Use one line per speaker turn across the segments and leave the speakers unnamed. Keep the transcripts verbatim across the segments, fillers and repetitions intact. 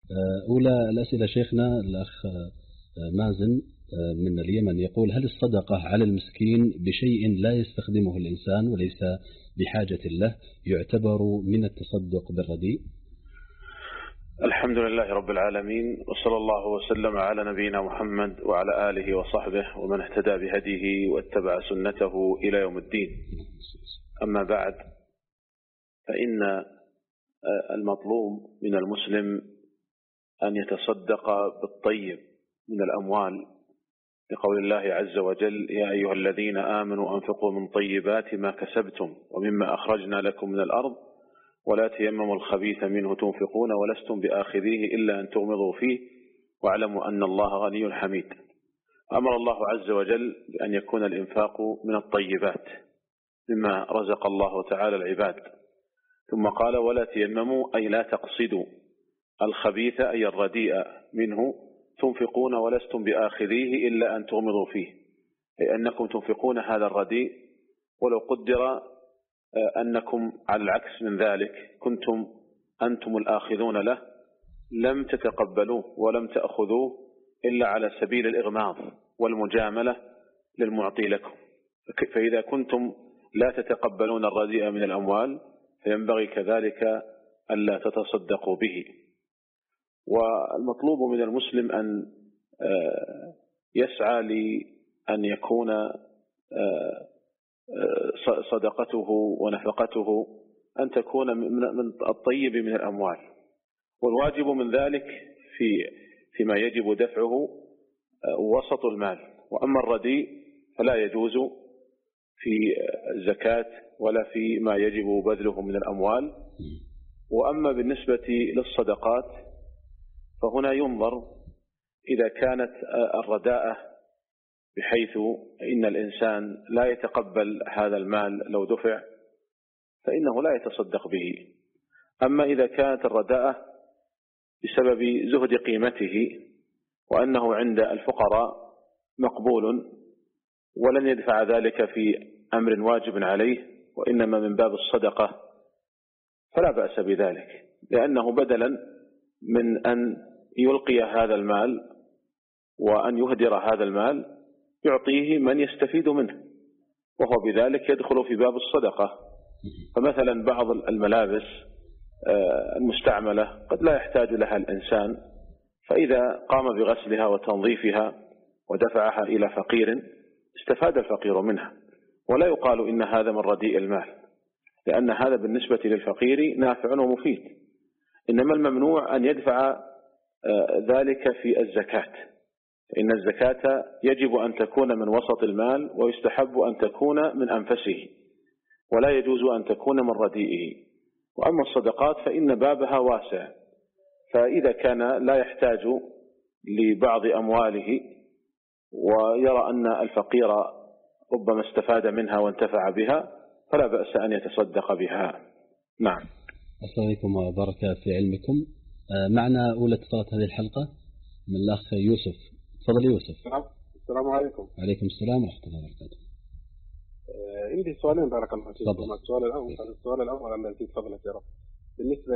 أولى الأسئلة شيخنا الأخ مازن من اليمن يقول: هل الصدقة على المسكين بشيء لا يستخدمه الإنسان وليس بحاجة له يعتبر من التصدق بالرديء؟
الحمد لله رب العالمين، وصلى الله وسلم على نبينا محمد وعلى آله وصحبه ومن اهتدى بهديه واتبع سنته إلى يوم الدين. أما بعد، فإن المطلوب من المسلم أن يتصدق بالطيب من الأموال، لقول الله عز وجل: يا أيها الذين آمنوا أنفقوا من طيبات ما كسبتم ومما أخرجنا لكم من الأرض ولا تيمموا الخبيث منه تنفقون ولستم بآخذيه إلا أن تغمضوا فيه واعلموا أن الله غني حميد. أمر الله عز وجل بأن يكون الإنفاق من الطيبات مما رزق الله تعالى العباد، ثم قال: ولا تيمموا، أي لا تقصدوا الخبيث أي الرديء منه تنفقون ولستم بآخذيه إلا أن تغمضوا فيه، أي أنكم تنفقون هذا الرديء ولو قدر أنكم على العكس من ذلك كنتم أنتم الآخذون له لم تتقبلوه ولم تأخذوه إلا على سبيل الإغماض والمجاملة للمعطي لكم. فإذا كنتم لا تتقبلون الرديء من الأموال فينبغي كذلك ألا تتصدقوا به. والمطلوب من المسلم أن يسعى لأن يكون صدقته ونفقته أن تكون من الطيب من الأموال، والواجب من ذلك في فيما يجب دفعه وسط المال. وأما الرديء فلا يجوز في الزكاة ولا في ما يجب بذله من الأموال. وأما بالنسبة للصدقات فهنا ينظر إذا كانت الرداءة بحيث إن الإنسان لا يتقبل هذا المال لو دفع فإنه لا يتصدق به. أما إذا كانت الرداءة بسبب زهد قيمته وأنه عند الفقراء مقبول ولن يدفع ذلك في أمر واجب عليه وإنما من باب الصدقة فلا بأس بذلك، لأنه بدلا من أن يلقي هذا المال وأن يهدر هذا المال يعطيه من يستفيد منه، وهو بذلك يدخل في باب الصدقة. فمثلا بعض الملابس المستعملة قد لا يحتاج لها الإنسان، فإذا قام بغسلها وتنظيفها ودفعها إلى فقير استفاد الفقير منها، ولا يقال إن هذا من رديء المال، لأن هذا بالنسبة للفقير نافع ومفيد. إنما الممنوع أن يدفع ذلك في الزكاة، فإن الزكاة يجب أن تكون من وسط المال ويستحب أن تكون من أنفسه ولا يجوز أن تكون من رديئه. وأما الصدقات فإن بابها واسع، فإذا كان لا يحتاج لبعض أمواله ويرى أن الفقير ربما استفاد منها وانتفع بها فلا بأس أن يتصدق بها. نعم.
السلام عليكم وبارك في علمكم. معنا أولى اتصالات هذه الحلقة من الأخ يوسف. تفضل يوسف.
السلام عليكم.
عليكم السلام ورحمة الله وبركاته.
عندي سؤالين بارك الله فيكم. السؤال الأول السؤال الأول أن أنت تفضلت يا رب. بالنسبة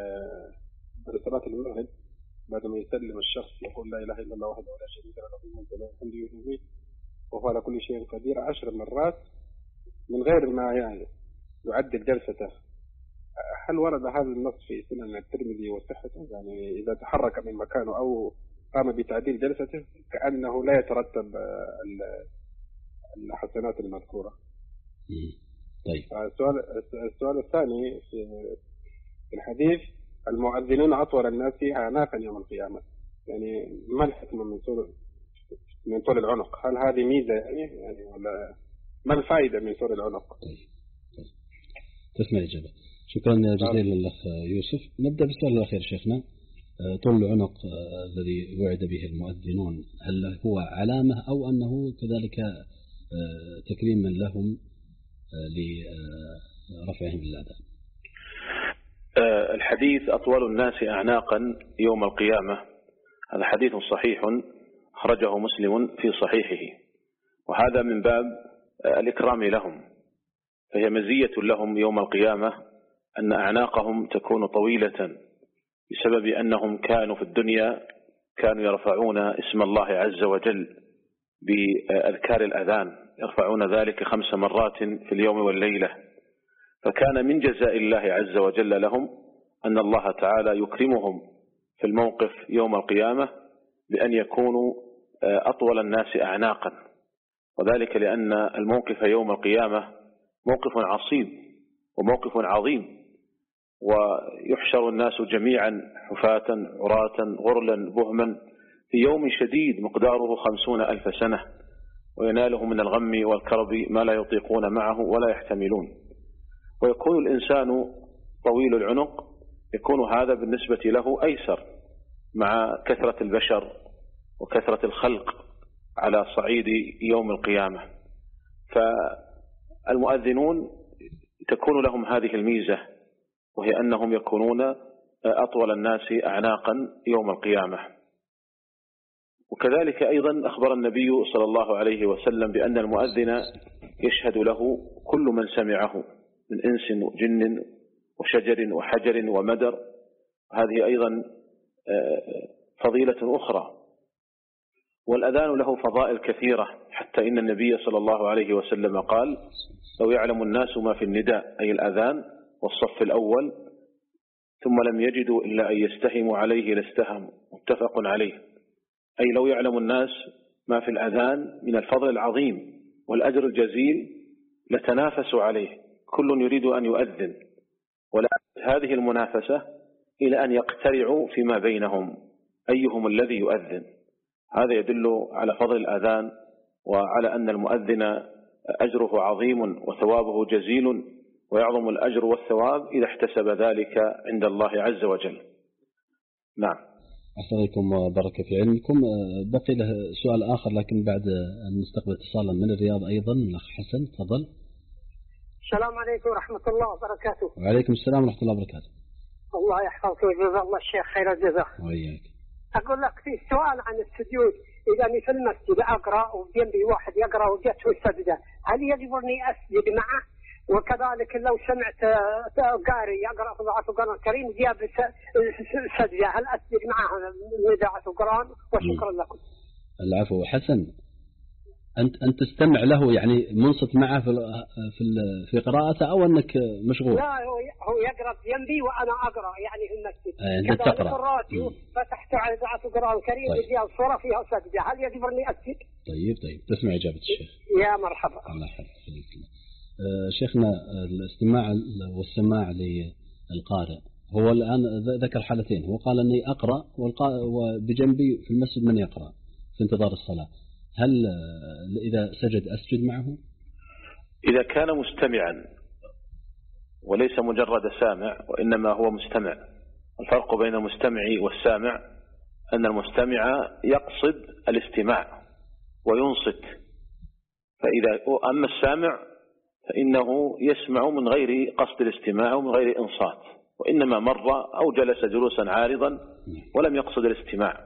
لصلاة المغرب بعد ما يسلم الشخص يقول لا إله إلا الله وحده لا شريك له له الملك وله الحمد يحيي وهو على كل شيء قدير عشر مرات من غير ما يعني يعدل جلسته، هل ورد هذا النص في سنن الترمذي وصحته؟ يعني إذا تحرك من مكانه أو قام بتعديل جلسته كأنه لا يترتب الحسنات المذكورة.
طيب.
السؤال السؤال الثاني في الحديث: المؤذنون أطول الناس أعناقا يوم القيامة، يعني ما الحكمة من طول من طول العنق؟ هل هذه ميزة يعني يعني ولا ما الفائدة من طول العنق؟
طيب. طيب. تسمع الإجابة. شكرا جزيلا للأخ يوسف. نبدأ بالسؤال الأخير شيخنا. طول العنق الذي وعد به المؤذنون هل هو علامة أو أنه كذلك تكريما لهم لرفعهم للأذان؟
الحديث أطول الناس أعناقا يوم القيامة هذا حديث صحيح أخرجه مسلم في صحيحه، وهذا من باب الإكرام لهم، فهي مزية لهم يوم القيامة أن أعناقهم تكون طويلة بسبب أنهم كانوا في الدنيا كانوا يرفعون اسم الله عز وجل بأذكار الأذان، يرفعون ذلك خمس مرات في اليوم والليلة، فكان من جزاء الله عز وجل لهم أن الله تعالى يكرمهم في الموقف يوم القيامة بأن يكونوا أطول الناس أعناقا، وذلك لأن الموقف يوم القيامة موقف عصيب وموقف عظيم، ويحشر الناس جميعا حفاة عراة غرلا بهما في يوم شديد مقداره خمسون ألف سنة، ويناله من الغم والكرب ما لا يطيقون معه ولا يحتملون، ويكون الإنسان طويل العنق يكون هذا بالنسبة له أيسر مع كثرة البشر وكثرة الخلق على صعيد يوم القيامة. فالمؤذنون تكون لهم هذه الميزة، وهي أنهم يكونون أطول الناس أعناقا يوم القيامة. وكذلك أيضا أخبر النبي صلى الله عليه وسلم بأن المؤذن يشهد له كل من سمعه من إنس وجن وشجر وحجر ومدر. هذه أيضا فضيلة أخرى. والأذان له فضائل كثيرة، حتى إن النبي صلى الله عليه وسلم قال: لو يعلم الناس ما في النداء، أي الأذان والصف الأول، ثم لم يجدوا إلا أن يستهموا عليه لاستهموا، متفق عليه. أي لو يعلم الناس ما في الأذان من الفضل العظيم والأجر الجزيل لتنافسوا عليه، كل يريد أن يؤذن، ولا هذه المنافسة إلى أن يقترعوا فيما بينهم أيهم الذي يؤذن. هذا يدل على فضل الأذان وعلى أن المؤذن أجره عظيم وثوابه جزيل، ويعظم الأجر والثواب إذا احتسب ذلك عند الله عز وجل. نعم.
أحسن عليكم وبارك في علمكم. بقي له سؤال آخر لكن بعد أن نستقبل اتصالا من الرياض أيضا، الأخ حسن تفضل.
السلام عليكم ورحمة الله وبركاته.
وعليكم السلام ورحمة الله وبركاته.
الله يحفظك ويجزا الله الشيخ خير الجزاء.
وإياك.
أقول لك في سؤال عن السجود، إذا في المسجد أقرأ وجنبي واحد يقرأ وجته السجدة، هل يجب أني أسجد معه؟ وكذلك لو سمعت قارئ يقرأ في ذات القرآن الكريم جاب السجدة، هل أسجد معه إذاعة القرآن؟ وشكرا لكم.
العفو. حسن، أنت أنت تستمع له يعني منصت معه في في في قراءته أو أنك مشغول؟
لا، هو هو يقرأ جنبي وأنا أقرأ يعني في المسجد.
أنت تقرأ.
الراديو فتحت على إذاعة القرآن الكريم وجاء الصورة فيها سجدة، هل يجب أني أسجد؟
طيب طيب تسمع إجابة الشيخ.
يا مرحبا.
الله يحفظك. شيخنا، الاستماع والسماع للقارئ، هو الآن ذكر حالتين، هو قال أني أقرأ وبجنبي في المسجد من يقرأ في انتظار الصلاة، هل إذا سجد أسجد معه؟
إذا كان مستمعا وليس مجرد سامع وإنما هو مستمع. الفرق بين المستمع والسامع أن المستمع يقصد الاستماع وينصت، فإذا أما السامع فإنه يسمع من غير قصد الاستماع ومن غير إنصات، وإنما مر أو جلس جلوسا عارضا ولم يقصد الاستماع.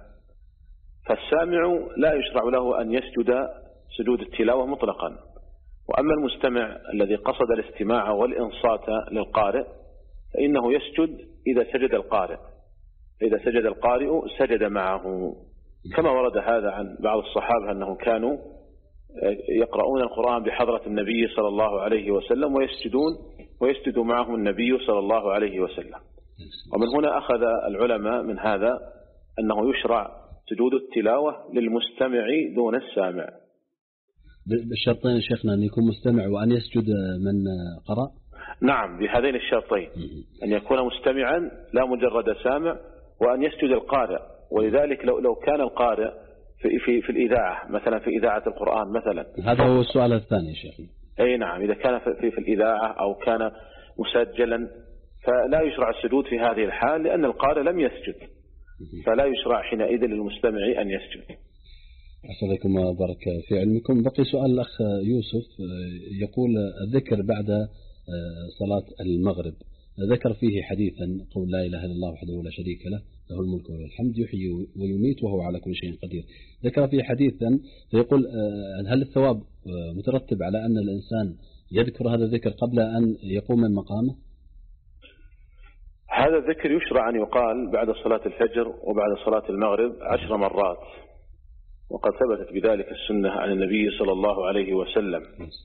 فالسامع لا يشرع له أن يسجد سجود التلاوة مطلقا. وأما المستمع الذي قصد الاستماع والإنصات للقارئ فإنه يسجد إذا سجد القارئ، إذا سجد القارئ سجد معه، كما ورد هذا عن بعض الصحابة أنهم كانوا يقرؤون القرآن بحضرة النبي صلى الله عليه وسلم ويسجدون ويسجد معهم النبي صلى الله عليه وسلم. ومن هنا أخذ العلماء من هذا أنه يشرع سجود التلاوة للمستمع دون السامع.
بالشرطين شيخنا، أن يكون مستمع وأن يسجد من قرأ؟
نعم، بهذين الشرطين، أن يكون مستمعا لا مجرد سامع، وأن يسجد القارئ. ولذلك لو لو كان القارئ في في في الإذاعة مثلا، في إذاعة القرآن مثلا،
هذا هو السؤال الثاني شيخنا.
أي نعم، إذا كان في في الإذاعة أو كان مسجلا فلا يشرع السجود في هذه الحال، لأن القارئ لم يسجد، فلا يشرع حينئذ للمستمع أن يسجد.
أحسن عليكم وبارك في علمكم. بقي سؤال الأخ يوسف، يقول الذكر بعد صلاة المغرب، ذكر فيه حديثا قول لا إله إلا الله وحده لا شريك له له الملك وله الحمد يحيي ويميت وهو على كل شيء قدير. ذكر فيه حديثا فيقول هل الثواب مترتب على أن الإنسان يذكر هذا الذكر قبل أن يقوم من مقامه؟
هذا الذكر يشرع أن يقال بعد صلاة الفجر وبعد صلاة المغرب عشر مرات، وقد ثبتت بذلك السنة عن النبي صلى الله عليه وسلم،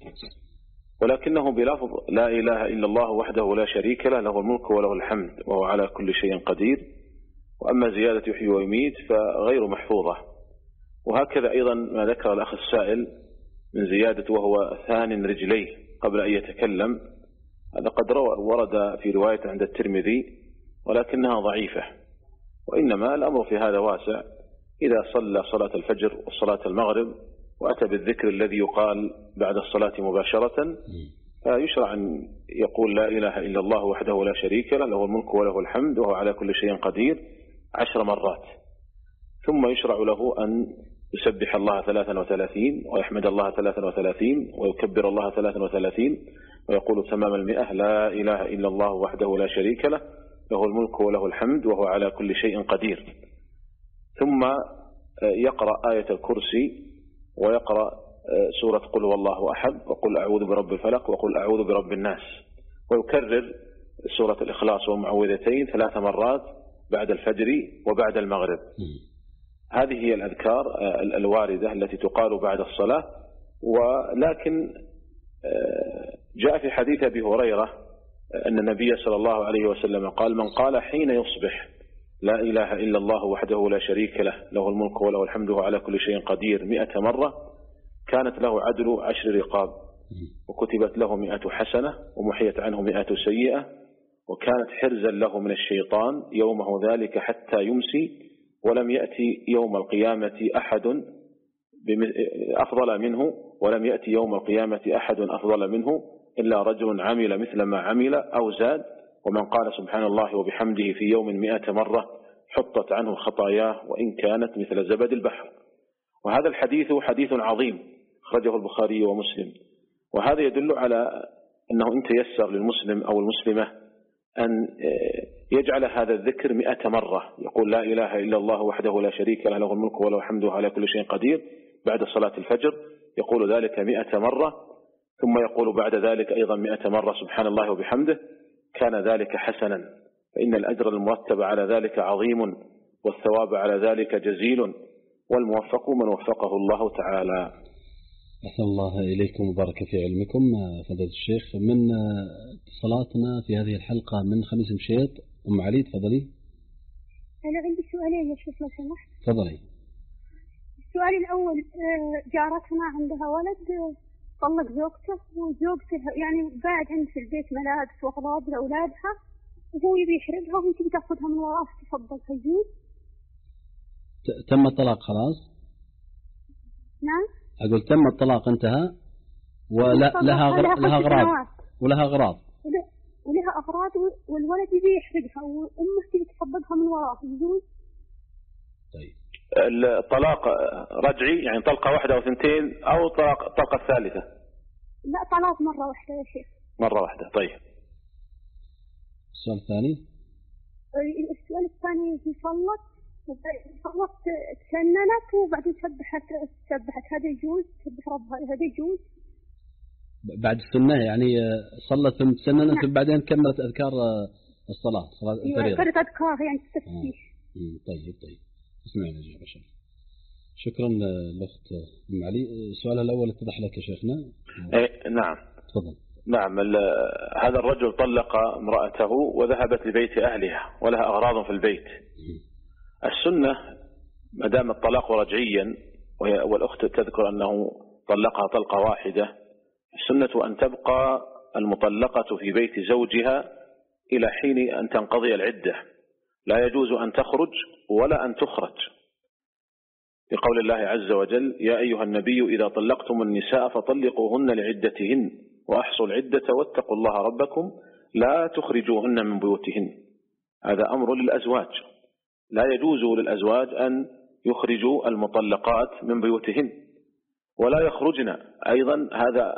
ولكنه بلفظ لا إله إلا الله وحده لا شريك له، له الملك وله الحمد وهو على كل شيء قدير. وأما زيادة يحيي ويميت فغير محفوظة. وهكذا أيضا ما ذكر الأخ السائل من زيادة وهو ثان رجليه قبل أن يتكلم، هذا قد ورد في رواية عند الترمذي ولكنها ضعيفة، وإنما الأمر في هذا واسع. إذا صلى صلاة الفجر وصلاة المغرب وأتى بالذكر الذي يقال بعد الصلاة مباشرة، فيشرع أن يقول لا إله إلا الله وحده لا شريك له، له الملك وله الحمد وهو على كل شيء قدير عشر مرات. ثم يشرع له أن يسبح الله ثلاثا وثلاثين ويحمد الله ثلاثا وثلاثين ويكبر الله ثلاثا وثلاثين ويقول تمام المئة لا إله إلا الله وحده لا شريك له، له الملك وله الحمد وهو على كل شيء قدير. ثم يقرأ آية الكرسي ويقرأ سورة قل هو الله أحد وقل أعوذ برب الفلق وقل أعوذ برب الناس، ويكرر سورة الإخلاص والمعوذتين ثلاث مرات بعد الفجر وبعد المغرب. هذه هي الأذكار الواردة التي تقال بعد الصلاة. ولكن جاء في حديث أبي هريرة أن النبي صلى الله عليه وسلم قال من قال حين يصبح لا إله إلا الله وحده لا شريك له، له الملك وله الحمد على كل شيء قدير مئة مرة، كانت له عدل عشر رقاب، وكتبت له مئة حسنة ومحيت عنه مئة سيئة، وكانت حرزا له من الشيطان يومه ذلك حتى يمسي، ولم يأتي يوم القيامة أحد أفضل منه ولم يأتي يوم القيامة أحد أفضل منه إلا رجل عمل مثل ما عمل أو زاد، ومن قال سبحان الله وبحمده في يوم مئة مرة حطت عنه خطاياه وإن كانت مثل زبد البحر. وهذا الحديث حديث عظيم خرجه البخاري ومسلم، وهذا يدل على أنه إن تيسر للمسلم أو المسلمة أن يجعل هذا الذكر مئة مرة، يقول لا إله إلا الله وحده لا شريك له، له الملك وله الحمد على كل شيء قدير بعد صلاة الفجر، يقول ذلك مئة مرة، ثم يقول بعد ذلك أيضا مئة مرة سبحان الله وبحمده، كان ذلك حسنا، فإن الأجر المرتب على ذلك عظيم والثواب على ذلك جزيل، والموفق من وفقه الله تعالى.
أحسن الله إليكم وبارك في علمكم فضيلة الشيخ. من اتصالاتنا في هذه الحلقة من خميس مشيط، أم علي تفضلي.
أنا عندي سؤالين يا شيخ لو سمحت.
تفضلي.
السؤال الأول، جارتنا عندها ولد طلق زوجته، وزوجته يعني قاعد عند في البيت ملابس وأغراض لأولادها، وهو يبي يحرقها وهي تبي تاخذها من وراه، تفضل هيجوز؟
تم الطلاق خلاص؟
نعم.
أقول تم الطلاق انتهى ولا لها غر... لها أغراض ولها أغراض
ولها أغراض والولد يبي يحرقها وأمه تبي تفضلها من وراه، يجوز؟
طيب.
الطلاق رجعي يعني طلقة واحدة أو ثنتين أو طلاق الطلقة الثالثة؟
لا طلاق مرة واحدة يا شيخ.
مرة واحدة. طيب.
السؤال الثاني.
السؤال الثاني يصلت صلت تسننت وبعدين سبحت سبحت هذا يجوز؟ سبح ربها هذا يجوز؟
بعد السنة يعني صلت ثم تسننت ثم بعدين كملت أذكار الصلاة صلاة الفريضة.
كانت أذكار يعني التسبيح.
آه. طيب طيب اسمعنا يا بشر. شكرا لأخت أم علي. السؤال الأول اتضح لك يا شيخنا؟
إيه نعم.
تفضل.
نعم. هذا الرجل طلق امرأته وذهبت لبيت أهلها ولها أغراض في البيت. السنة ما دام الطلاق رجعيا والأخت تذكر أنه طلقها طلقة واحدة، السنة أن تبقى المطلقة في بيت زوجها إلى حين أن تنقضي العدة، لا يجوز أن تخرج ولا أن تخرج، بقول الله عز وجل يا أيها النبي إذا طلقتم النساء فطلقوهن لعدتهن وأحصوا العدة واتقوا الله ربكم لا تخرجوهن من بيوتهن. هذا أمر للأزواج، لا يجوز للأزواج أن يخرجوا المطلقات من بيوتهن ولا يخرجن. أيضا هذا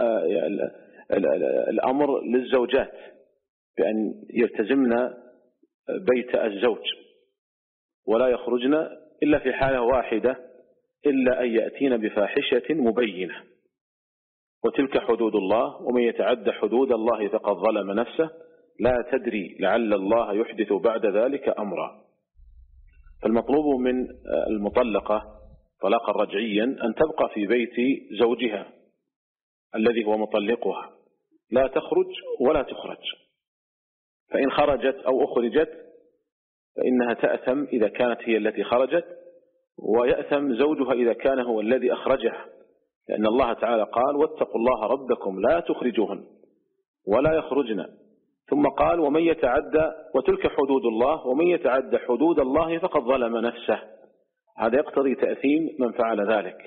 الأمر للزوجات بأن يلتزمن بيت الزوج ولا يخرجن إلا في حالة واحدة، إلا أن يأتين بفاحشة مبينة، وتلك حدود الله ومن يتعد حدود الله فقد ظلم نفسه لا تدري لعل الله يحدث بعد ذلك أمرا. فالمطلوب من المطلقة طلاقا رجعيا أن تبقى في بيت زوجها الذي هو مطلقها، لا تخرج ولا تخرج، فإن خرجت أو أخرجت فإنها تأثم إذا كانت هي التي خرجت، ويأثم زوجها إذا كان هو الذي أخرجها، لأن الله تعالى قال واتقوا الله ربكم لا تخرجوهن ولا يخرجن، ثم قال ومن يتعدى وتلك حدود الله ومن يتعدى حدود الله فقد ظلم نفسه. هذا يقتضي تأثيم من فعل ذلك.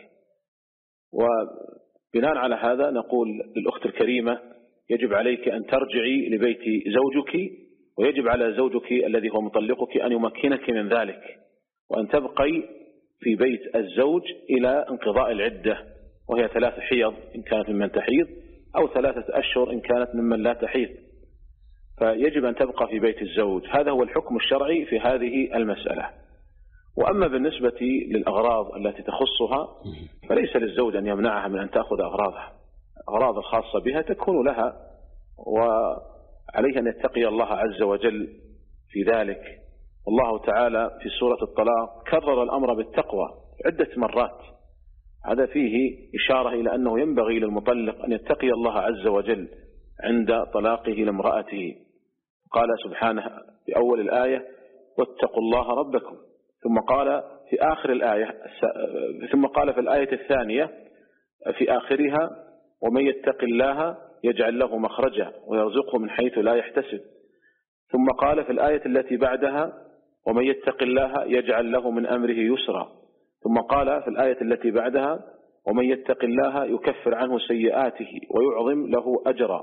وبناء على هذا نقول للأخت الكريمة يجب عليك أن ترجعي لبيت زوجك، ويجب على زوجك الذي هو مطلقك أن يمكنك من ذلك، وأن تبقي في بيت الزوج إلى انقضاء العدة، وهي ثلاث حيض إن كانت ممن تحيض، أو ثلاثة أشهر إن كانت ممن لا تحيض، فيجب أن تبقى في بيت الزوج. هذا هو الحكم الشرعي في هذه المسألة. وأما بالنسبة للأغراض التي تخصها فليس للزوج أن يمنعها من أن تأخذ أغراضها، الأغراض الخاصة بها تكون لها، وعليه أن يتقي الله عز وجل في ذلك. والله تعالى في سورة الطلاق كرر الأمر بالتقوى عدة مرات، هذا فيه إشارة إلى أنه ينبغي للمطلق أن يتقي الله عز وجل عند طلاقه لامرأته. قال سبحانه في أول الآية واتقوا الله ربكم، ثم قال في آخر الآية ثم قال في الآية الثانية في آخرها ومن يتق الله يجعل له مخرجا ويرزقه من حيث لا يحتسب، ثم قال في الآية التي بعدها ومن يتق الله يجعل له من أمره يسرا، ثم قال في الآية التي بعدها ومن يتق الله يكفر عنه سيئاته ويعظم له أجرا.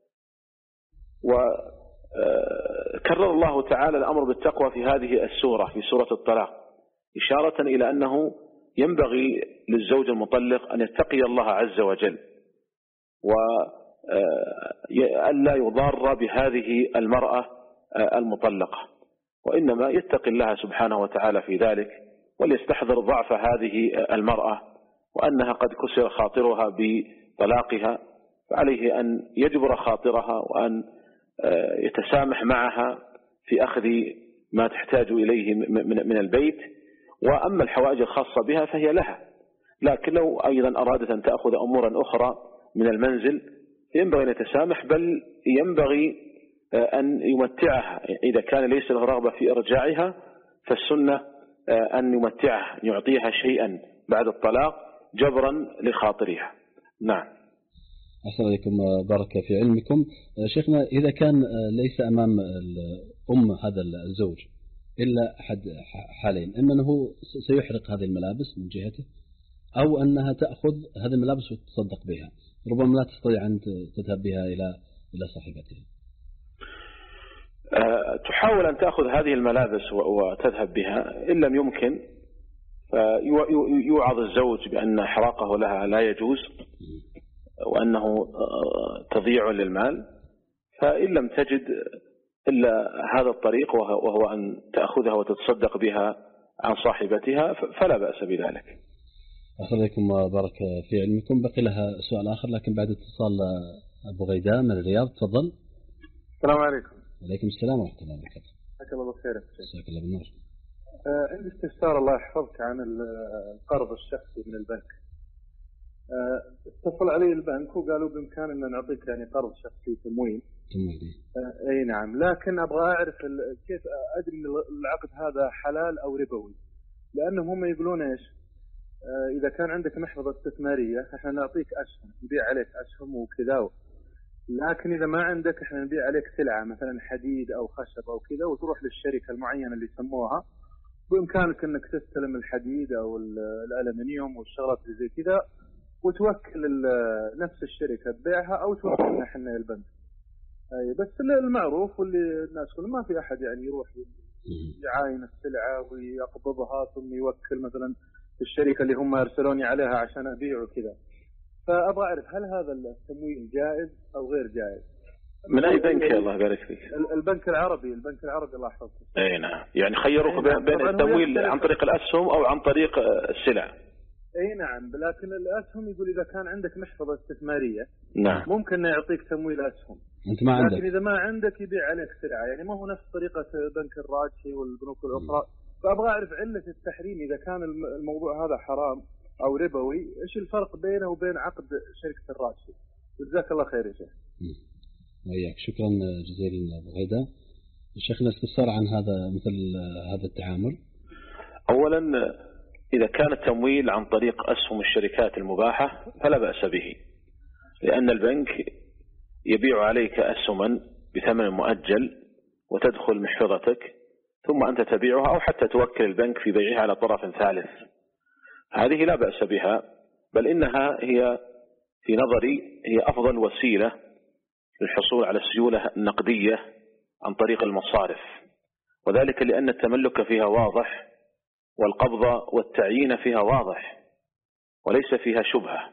وكرر الله تعالى الأمر بالتقوى في هذه السورة في سورة الطلاق، إشارة إلى أنه ينبغي للزوج المطلق أن يتقي الله عز وجل، وألا يضار بهذه المرأة المطلقة، وإنما يتقي الله سبحانه وتعالى في ذلك، وليستحضر ضعف هذه المرأة وأنها قد كسر خاطرها بطلاقها، فعليه أن يجبر خاطرها وأن يتسامح معها في أخذ ما تحتاج إليه من البيت. وأما الحوائج الخاصة بها فهي لها، لكن لو أيضا أرادت أن تأخذ أمورا أخرى من المنزل ينبغي أن يتسامح، بل ينبغي أن يمتعها إذا كان ليس له رغبة في إرجاعها، فالسنة أن يمتعها، أن يعطيها شيئا بعد الطلاق جبرا لخاطرها. نعم.
أحسن عليكم، بارك في علمكم. شيخنا إذا كان ليس أمام أم هذا الزوج إلا أحد حالين، إما أنه سيحرق هذه الملابس من جهته، أو أنها تأخذ هذه الملابس وتصدق بها، ربما لا تستطيع أن تذهب بها إلى إلى صاحبتها.
أه تحاول أن تأخذ هذه الملابس وتذهب بها، إن لم يمكن يوعظ الزوج بأن إحراقه لها لا يجوز وأنه تضييع للمال، فإن لم تجد إلا هذا الطريق وهو أن تأخذها وتتصدق بها عن صاحبتها فلا بأس بذلك.
أحسن عليكم وبارك في علمكم. بقي لها سؤال آخر لكن بعد اتصال أبو غيداء من الرياض. تفضل.
السلام عليكم.
وعليكم السلام ورحمة الله وبركاته.
حياك الله بالخير.
جزاك الله بالنور.
عندي استفسار الله يحفظك عن القرض الشخصي من البنك. اتصل علي البنك وقالوا بإمكاننا نعطيك يعني قرض شخصي تمويل.
تمويل.
اي نعم، لكن ابغى اعرف كيف ادري ان العقد هذا حلال او ربوي، لانهم هم يقولون ايش؟ اذا كان عندك محفظه استثماريه احنا نعطيك اسهم، نبيع عليك اسهم وكذا، لكن اذا ما عندك احنا نبيع عليك سلعه مثلا حديد او خشب او كذا، وتروح للشركه المعينه اللي يسموها، بامكانك انك تستلم الحديد او الالمنيوم والشغلات اللي زي كذا، وتوكل نفس الشركه تبيعها او توكلنا احنا البنك. اي بس المعروف واللي الناس كلهم ما في احد يعني يروح يعاين السلعه ويقبضها ثم يوكل مثلا الشركه اللي هم ارسلوني عليها عشان ابيع وكذا. فابغى اعرف هل هذا التمويل جائز او غير جائز؟
من اي بنك الله يبارك فيك؟
البنك العربي. البنك العربي الله يحفظك.
اي نعم، يعني خيروك بين التمويل عن طريق الاسهم او عن طريق السلع.
اي نعم، لكن الاسهم يقول اذا كان عندك محفظه استثماريه
نعم
ممكن يعطيك تمويل اسهم،
أنت ما عندك.
لكن إذا ما عندك يبيع عليك سلعة، يعني ما هو نفس طريقة بنك الراجحي والبنوك الأخرى. فأبغى أعرف علة التحريم إذا كان الموضوع هذا حرام أو ربوي، إيش الفرق بينه وبين عقد شركة الراجحي؟ جزاك الله خير يا شيخ.
وياك، شكرا جزيلا أبو غيدة. شيخنا استفسار عن هذا مثل هذا التعامل.
أولا إذا كان التمويل عن طريق أسهم الشركات المباحة فلا بأس به، لأن البنك يبيع عليك أسهما بثمن مؤجل وتدخل محفظتك ثم أنت تبيعها، أو حتى توكل البنك في بيعها على طرف ثالث. هذه لا بأس بها، بل إنها هي في نظري هي أفضل وسيلة للحصول على السيولة النقدية عن طريق المصارف، وذلك لأن التملك فيها واضح والقبض والتعيين فيها واضح وليس فيها شبهة.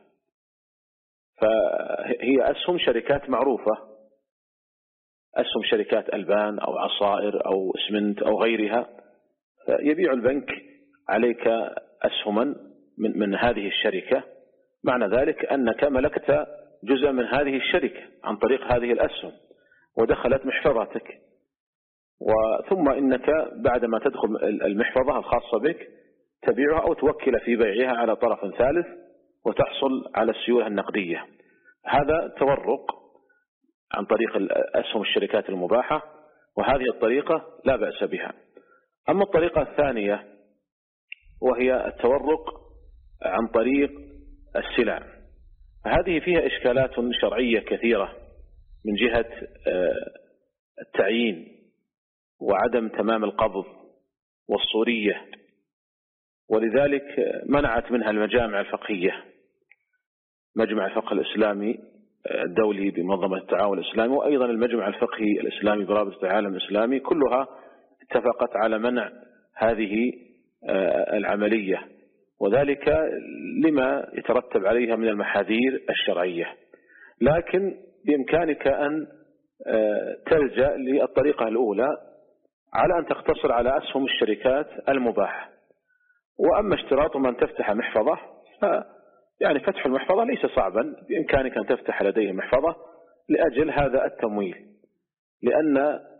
فهي أسهم شركات معروفة، أسهم شركات ألبان أو عصائر أو اسمنت أو غيرها، فيبيع البنك عليك أسهما من, من هذه الشركة، معنى ذلك أنك ملكت جزء من هذه الشركة عن طريق هذه الأسهم ودخلت محفظتك، وثم إنك بعدما تدخل المحفظة الخاصة بك تبيعها أو توكل في بيعها على طرف ثالث وتحصل على السيولة النقدية. هذا تورق عن طريق أسهم الشركات المباحة، وهذه الطريقة لا بأس بها. أما الطريقة الثانية وهي التورق عن طريق السلع، هذه فيها إشكالات شرعية كثيرة من جهة التعيين وعدم تمام القبض والصورية، ولذلك منعت منها المجامع الفقهية، مجمع الفقه الإسلامي الدولي بمنظمة التعاون الإسلامي، وأيضا المجمع الفقهي الإسلامي برابطة العالم الإسلامي، كلها اتفقت على منع هذه العملية، وذلك لما يترتب عليها من المحاذير الشرعية. لكن بإمكانك أن تلجأ للطريقة الأولى على أن تقتصر على أسهم الشركات المباحة. وأما اشتراط أن تفتح محفظة، يعني فتح المحفظة ليس صعبا، بإمكانك أن تفتح لديه محفظة لأجل هذا التمويل، لأن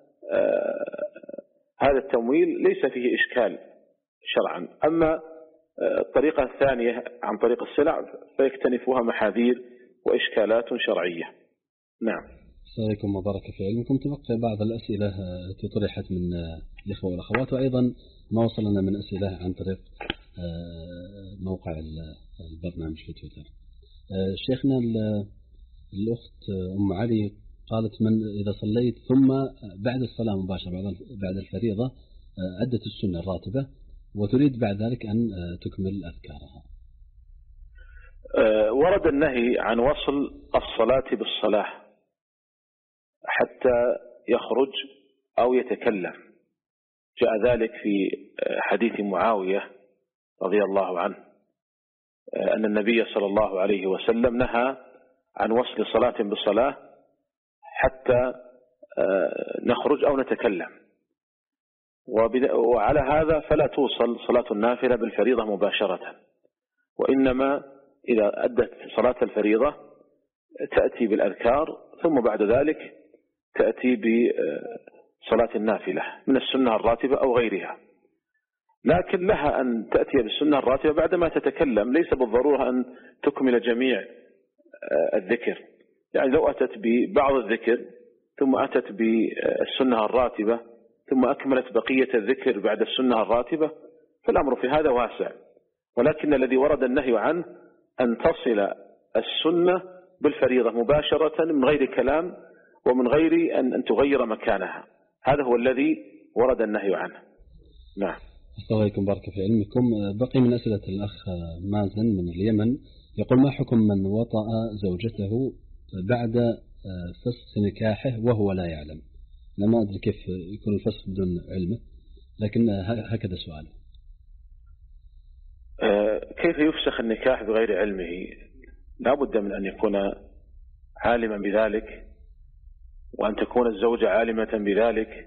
هذا التمويل ليس فيه إشكال شرعا. أما الطريقة الثانية عن طريق السلع فيكتنفها محاذير وإشكالات شرعية. نعم.
السلام عليكم وبارك في علمكم. تبقى بعض الأسئلة التي طرحت من الإخوة والأخوات، وأيضا ما وصلنا من أسئلة عن طريق موقع البرنامج في تويتر. شيخنا الأخت أم علي قالت: من إذا صليت ثم بعد الصلاة مباشرة بعد الفريضة أدت السنة الراتبة وتريد بعد ذلك أن تكمل أذكارها.
ورد النهي عن وصل الصلاة بالصلاة حتى يخرج أو يتكلم، جاء ذلك في حديث معاوية رضي الله عنه أن النبي صلى الله عليه وسلم نهى عن وصل صلاة بالصلاة حتى نخرج أو نتكلم، وعلى هذا فلا توصل صلاة النافلة بالفريضة مباشرة، وإنما إذا أدت صلاة الفريضة تأتي بالأذكار ثم بعد ذلك تأتي بصلاة النافلة من السنة الراتبة أو غيرها. لكن لها أن تأتي بالسنة الراتبة بعدما تتكلم، ليس بالضرورة أن تكمل جميع الذكر. يعني لو أتت ببعض الذكر ثم أتت بالسنة الراتبة ثم أكملت بقية الذكر بعد السنة الراتبة فالأمر في هذا واسع، ولكن الذي ورد النهي عنه أن تصل السنة بالفريضة مباشرة من غير كلام ومن غير أن تغير مكانها، هذا هو الذي ورد النهي عنه. نعم.
السلام عليكم بارك في علمكم. بقي من أسئلة الأخ مازن من اليمن، يقول: ما حكم من وطأ زوجته بعد فسخ نكاحه وهو لا يعلم؟ أنا ما أدري كيف يكون الفسخ بدون علمه، لكن هكذا سؤاله.
كيف يفسخ النكاح بغير علمه؟ لا بد من أن يكون عالما بذلك، وأن تكون الزوجة عالمة بذلك،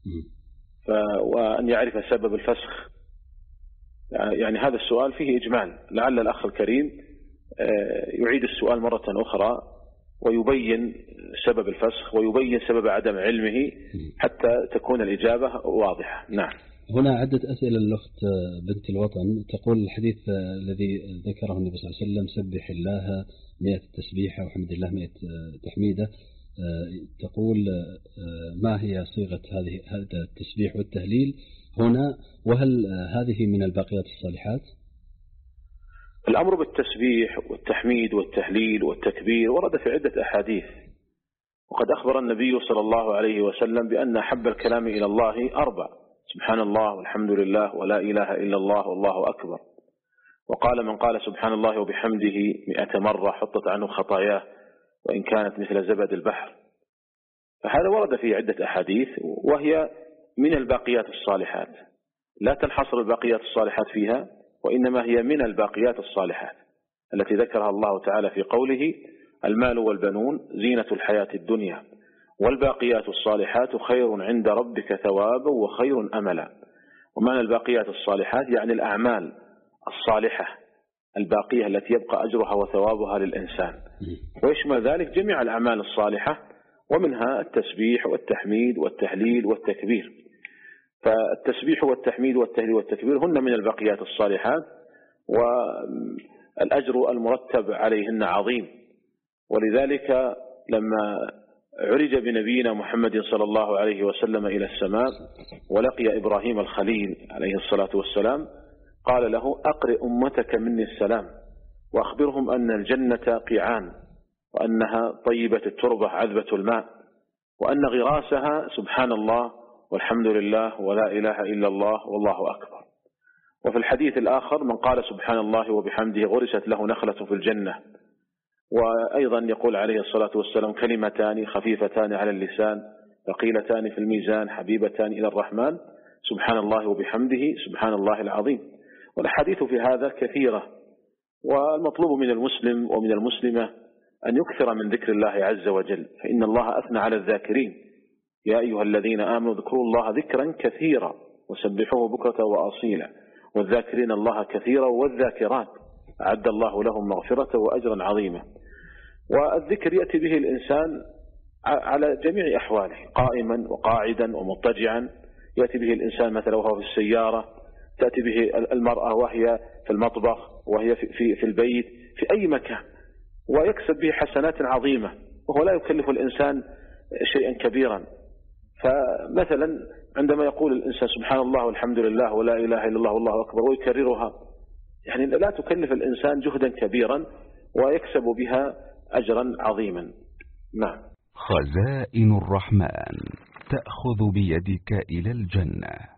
وأن يعرف سبب الفسخ. يعني هذا السؤال فيه إجمال، لعل الأخ الكريم يعيد السؤال مرة أخرى ويبين سبب الفسخ ويبين سبب عدم علمه حتى تكون الإجابة واضحة. نعم.
هنا عدة أسئلة للأخت بنت الوطن. تقول الحديث الذي ذكره النبي صلى الله عليه وسلم سبح الله مئة تسبيحة وحمد الله مئة تحميدة، تقول ما هي صيغة هذه هذا التسبيح والتهليل هنا، وهل هذه من الباقيات الصالحات؟
الأمر بالتسبيح والتحميد والتهليل والتكبير ورد في عدة أحاديث، وقد أخبر النبي صلى الله عليه وسلم بأن أحب الكلام إلى الله أربع: سبحان الله والحمد لله ولا إله إلا الله والله أكبر. وقال من قال سبحان الله وبحمده مئة مرة حطت عنه خطاياه وإن كانت مثل زبد البحر. فهذا ورد في عدة أحاديث، وهي من الباقيات الصالحات، لا تنحصر الباقيات الصالحات فيها، وإنما هي من الباقيات الصالحات التي ذكرها الله تعالى في قوله: المال والبنون زينة الحياة الدنيا والباقيات الصالحات خير عند ربك ثوابا وخير أملا. ومعنى الباقيات الصالحات يعني الأعمال الصالحة الباقية التي يبقى أجرها وثوابها للإنسان، ويشمل ذلك جميع الأعمال الصالحة، ومنها التسبيح والتحميد والتهليل والتكبير. فالتسبيح والتحميد والتهليل والتكبير هن من الباقيات الصالحات، والأجر المرتب عليهن عظيم. ولذلك لما عرج بنبينا محمد صلى الله عليه وسلم إلى السماء ولقي إبراهيم الخليل عليه الصلاة والسلام قال له: أقرئ أمتك مني السلام وأخبرهم أن الجنة قيعان، وأنها طيبة التربة عذبة الماء، وأن غراسها سبحان الله والحمد لله ولا إله إلا الله والله أكبر. وفي الحديث الآخر: من قال سبحان الله وبحمده غرست له نخلة في الجنة. وأيضا يقول عليه الصلاة والسلام: كلمتان خفيفتان على اللسان ثقيلتان في الميزان حبيبتان إلى الرحمن سبحان الله وبحمده سبحان الله العظيم. والأحاديث في هذا كثيرة، والمطلوب من المسلم ومن المسلمة أن يكثر من ذكر الله عز وجل، فإن الله أثنى على الذاكرين: يا أيها الذين آمنوا اذكروا الله ذكرا كثيرا وسبحوه بكرة وأصيلا والذاكرين الله كثيرا والذاكرات أعد الله لهم مغفرة وأجرا عظيما. والذكر يأتي به الإنسان على جميع أحواله، قائما وقاعدا ومضطجعا. يأتي به الإنسان مثلا وهو في السيارة، تأتي به المرأة وهي في المطبخ، وهي في, في, في البيت، في أي مكان، ويكسب به حسنات عظيمة، وهو لا يكلف الإنسان شيئا كبيرا. فمثلا عندما يقول الإنسان سبحان الله والحمد لله ولا إله إلا الله والله أكبر ويكررها، يعني لا تكلف الإنسان جهدا كبيرا ويكسب بها أجرا عظيما. نعم.
خزائن الرحمن تأخذ بيدك إلى الجنة.